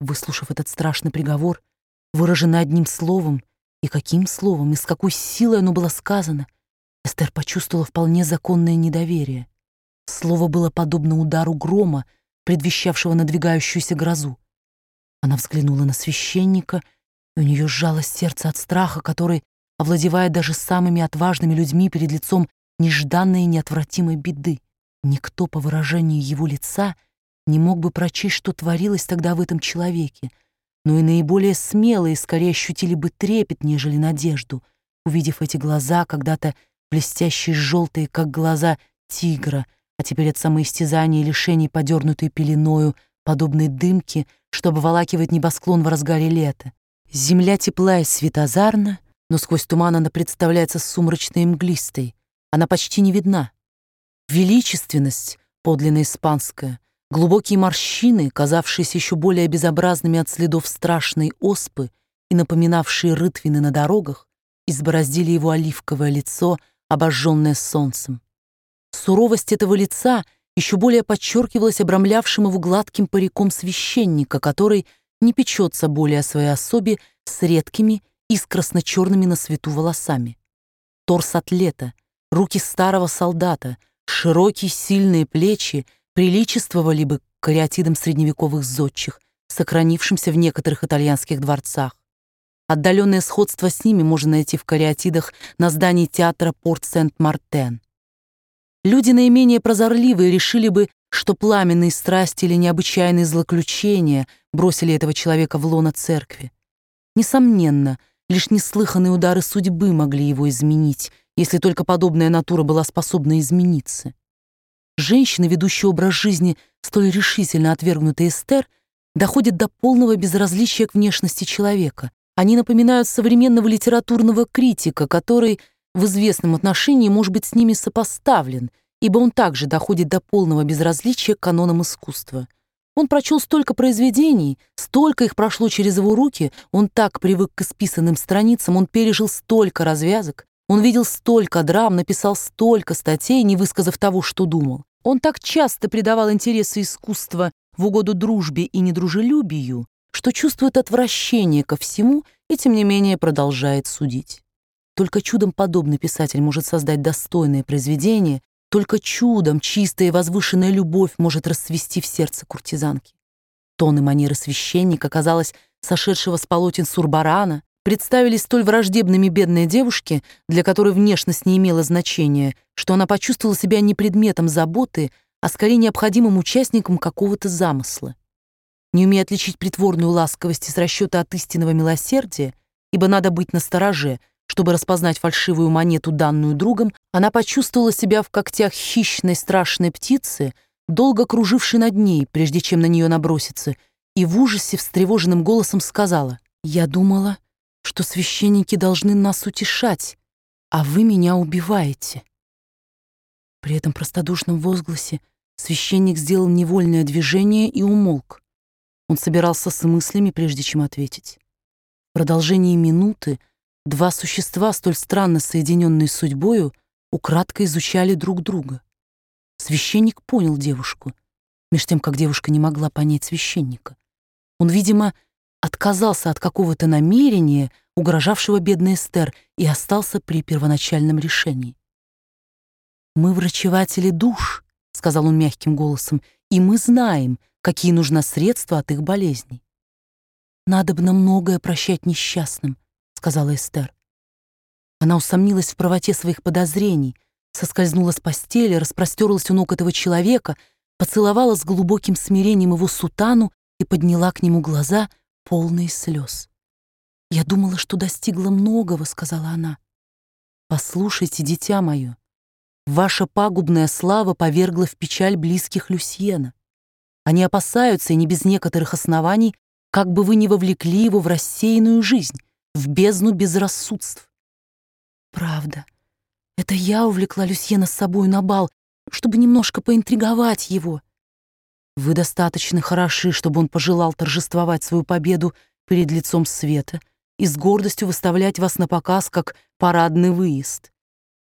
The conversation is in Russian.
Выслушав этот страшный приговор, выраженный одним словом, и каким словом, и с какой силой оно было сказано, Эстер почувствовала вполне законное недоверие. Слово было подобно удару грома, предвещавшего надвигающуюся грозу. Она взглянула на священника, и у нее сжалось сердце от страха, который овладевает даже самыми отважными людьми перед лицом нежданной и неотвратимой беды. Никто, по выражению его лица, не мог бы прочесть, что творилось тогда в этом человеке, но и наиболее смелые скорее ощутили бы трепет, нежели надежду, увидев эти глаза, когда-то блестящие желтые, как глаза тигра, а теперь от самоистязания и лишений подернутые пеленою, подобной дымке, что обволакивает небосклон в разгаре лета. Земля тепла и светозарна, но сквозь туман она представляется сумрачной и мглистой. Она почти не видна. Величественность, подлинно испанская, глубокие морщины, казавшиеся еще более безобразными от следов страшной оспы и напоминавшие рытвины на дорогах, избороздили его оливковое лицо, обожженное солнцем. Суровость этого лица еще более подчеркивалась обрамлявшим его гладким париком священника, который не печется более о своей особе с редкими и с красно-черными на свету волосами. Торс атлета, руки старого солдата, широкие сильные плечи приличествовали бы к кариатидам средневековых зодчих, сохранившимся в некоторых итальянских дворцах. Отдаленное сходство с ними можно найти в кариатидах на здании театра Порт-Сент-Мартен. Люди наименее прозорливые решили бы, что пламенные страсти или необычайные злоключения бросили этого человека в лоно церкви. Несомненно, лишь неслыханные удары судьбы могли его изменить, если только подобная натура была способна измениться. Женщины, ведущие образ жизни, столь решительно отвергнутые Эстер, доходят до полного безразличия к внешности человека. Они напоминают современного литературного критика, который в известном отношении может быть с ними сопоставлен, ибо он также доходит до полного безразличия к канонам искусства. Он прочел столько произведений, столько их прошло через его руки, он так привык к исписанным страницам, он пережил столько развязок, он видел столько драм, написал столько статей, не высказав того, что думал. Он так часто придавал интересы искусства в угоду дружбе и недружелюбию, что чувствует отвращение ко всему и, тем не менее, продолжает судить. Только чудом подобный писатель может создать достойное произведение, только чудом чистая и возвышенная любовь может расцвести в сердце куртизанки. Тон и манеры священника, казалось, сошедшего с полотен Сурбарана, представились столь враждебными бедной девушке, для которой внешность не имела значения, что она почувствовала себя не предметом заботы, а скорее необходимым участником какого-то замысла. Не умея отличить притворную ласковость из расчета от истинного милосердия, ибо надо быть настороже, чтобы распознать фальшивую монету, данную другом, она почувствовала себя в когтях хищной страшной птицы, долго кружившей над ней, прежде чем на нее наброситься, и в ужасе встревоженным голосом сказала: «Я думала, что священники должны нас утешать, а вы меня убиваете». При этом простодушном возгласе священник сделал невольное движение и умолк. Он собирался с мыслями, прежде чем ответить. В продолжении минуты два существа, столь странно соединенные судьбою, украдкой изучали друг друга. Священник понял девушку, меж тем, как девушка не могла понять священника. Он, видимо, отказался от какого-то намерения, угрожавшего бедной Эстер, и остался при первоначальном решении. «Мы врачеватели душ», — сказал он мягким голосом, «и мы знаем, какие нужны средства от их болезней». «Надобно многое прощать несчастным», — сказала Эстер. Она усомнилась в правоте своих подозрений, соскользнула с постели, распростерлась у ног этого человека, поцеловала с глубоким смирением его сутану и подняла к нему глаза, полные слез. «Я думала, что достигла многого», — сказала она. «Послушайте, дитя мое, ваша пагубная слава повергла в печаль близких Люсьена. Они опасаются, и не без некоторых оснований, как бы вы не вовлекли его в рассеянную жизнь, в бездну безрассудств». «Правда, это я увлекла Люсьена с собой на бал, чтобы немножко поинтриговать его». «Вы достаточно хороши, чтобы он пожелал торжествовать свою победу перед лицом света и с гордостью выставлять вас на показ как парадный выезд.